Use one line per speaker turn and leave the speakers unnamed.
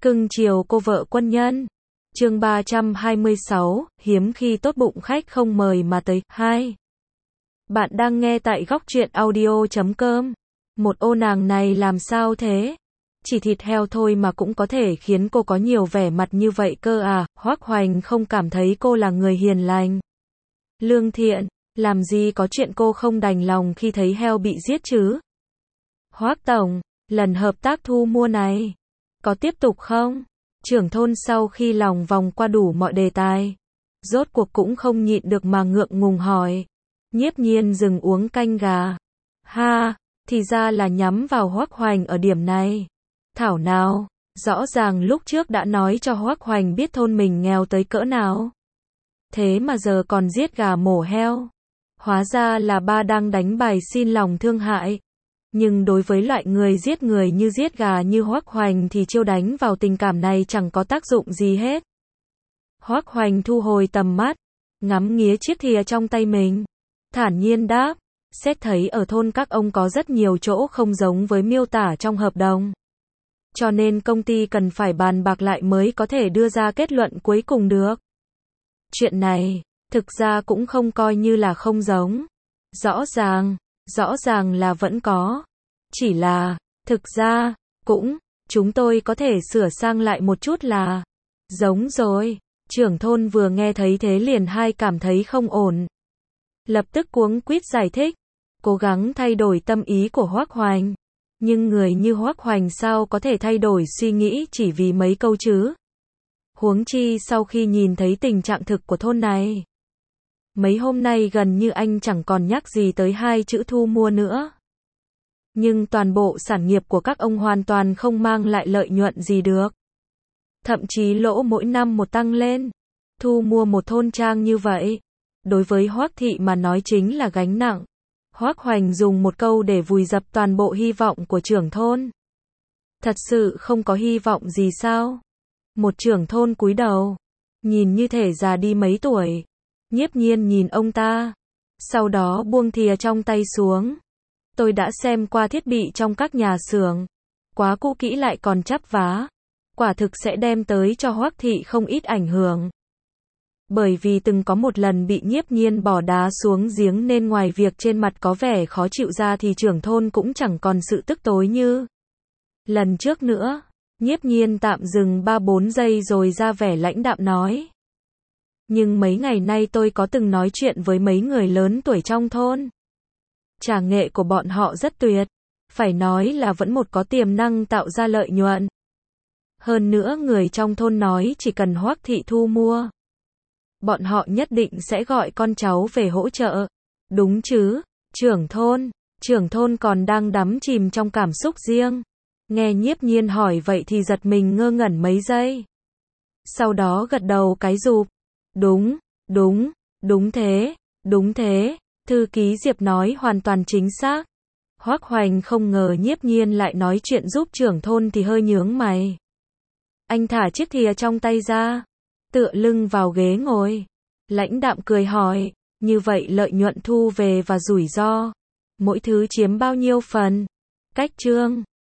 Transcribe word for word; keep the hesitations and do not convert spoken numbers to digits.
Cưng chiều cô vợ quân nhân. Chương ba trăm hai mươi sáu, hiếm khi tốt bụng khách không mời mà tới. hai. Bạn đang nghe tại góc truyện audio chấm com. Một ô nàng này làm sao thế? Chỉ thịt heo thôi mà cũng có thể khiến cô có nhiều vẻ mặt như vậy cơ à? Hoắc Hoành không cảm thấy cô là người hiền lành, lương thiện, làm gì có chuyện cô không đành lòng khi thấy heo bị giết chứ? Hoắc tổng, lần hợp tác thu mua này có tiếp tục không? Trưởng thôn sau khi lòng vòng qua đủ mọi đề tài, rốt cuộc cũng không nhịn được mà ngượng ngùng hỏi. Nhiếp Nhiên dừng uống canh gà. Ha, thì ra là nhắm vào Hoắc Hoành ở điểm này. Thảo nào, rõ ràng lúc trước đã nói cho Hoắc Hoành biết thôn mình nghèo tới cỡ nào. Thế mà giờ còn giết gà mổ heo. Hóa ra là ba đang đánh bài xin lòng thương hại. Nhưng đối với loại người giết người như giết gà như Hoắc Hoành thì chiêu đánh vào tình cảm này chẳng có tác dụng gì hết. Hoắc Hoành thu hồi tầm mắt, ngắm nghía chiếc thìa trong tay mình, thản nhiên đáp, xét thấy ở thôn các ông có rất nhiều chỗ không giống với miêu tả trong hợp đồng. Cho nên công ty cần phải bàn bạc lại mới có thể đưa ra kết luận cuối cùng được. Chuyện này, thực ra cũng không coi như là không giống. Rõ ràng, rõ ràng là vẫn có. Chỉ là, thực ra, cũng, chúng tôi có thể sửa sang lại một chút là giống rồi. Trưởng thôn vừa nghe thấy thế liền hai cảm thấy không ổn. Lập tức cuống quýt giải thích, cố gắng thay đổi tâm ý của Hoắc Hoành. Nhưng người như Hoắc Hoành sao có thể thay đổi suy nghĩ chỉ vì mấy câu chứ? Huống chi sau khi nhìn thấy tình trạng thực của thôn này. Mấy hôm nay gần như anh chẳng còn nhắc gì tới hai chữ thu mua nữa. Nhưng toàn bộ sản nghiệp của các ông hoàn toàn không mang lại lợi nhuận gì được. Thậm chí lỗ mỗi năm một tăng lên. Thu mua một thôn trang như vậy, đối với Hoắc thị mà nói chính là gánh nặng. Hoắc Hoành dùng một câu để vùi dập toàn bộ hy vọng của trưởng thôn. Thật sự không có hy vọng gì sao? Một trưởng thôn cúi đầu, nhìn như thể già đi mấy tuổi. Nhiếp Nhiên nhìn ông ta, sau đó buông thìa trong tay xuống. Tôi đã xem qua thiết bị trong các nhà xưởng, quá cũ kỹ lại còn chắp vá, quả thực sẽ đem tới cho Hoắc thị không ít ảnh hưởng. Bởi vì từng có một lần bị Nhiếp Nhiên bỏ đá xuống giếng nên ngoài việc trên mặt có vẻ khó chịu ra thì trưởng thôn cũng chẳng còn sự tức tối như lần trước nữa. Nhiếp Nhiên tạm dừng ba bốn giây rồi ra vẻ lãnh đạm nói. Nhưng mấy ngày nay tôi có từng nói chuyện với mấy người lớn tuổi trong thôn. Trà nghệ của bọn họ rất tuyệt. Phải nói là vẫn một có tiềm năng tạo ra lợi nhuận. Hơn nữa người trong thôn nói chỉ cần Hoắc thị thu mua, bọn họ nhất định sẽ gọi con cháu về hỗ trợ. Đúng chứ, trưởng thôn. Trưởng thôn còn đang đắm chìm trong cảm xúc riêng. Nghe Nhiếp Nhiên hỏi vậy thì giật mình ngơ ngẩn mấy giây. Sau đó gật đầu cái rụp. Đúng, đúng, đúng thế, đúng thế. Thư ký Diệp nói hoàn toàn chính xác. Hoắc Hoành không ngờ Nhiếp Nhiên lại nói chuyện giúp trưởng thôn thì hơi nhướng mày. Anh thả chiếc thìa trong tay ra, tựa lưng vào ghế ngồi, lãnh đạm cười hỏi, như vậy lợi nhuận thu về và rủi ro, mỗi thứ chiếm bao nhiêu phần? Cách chương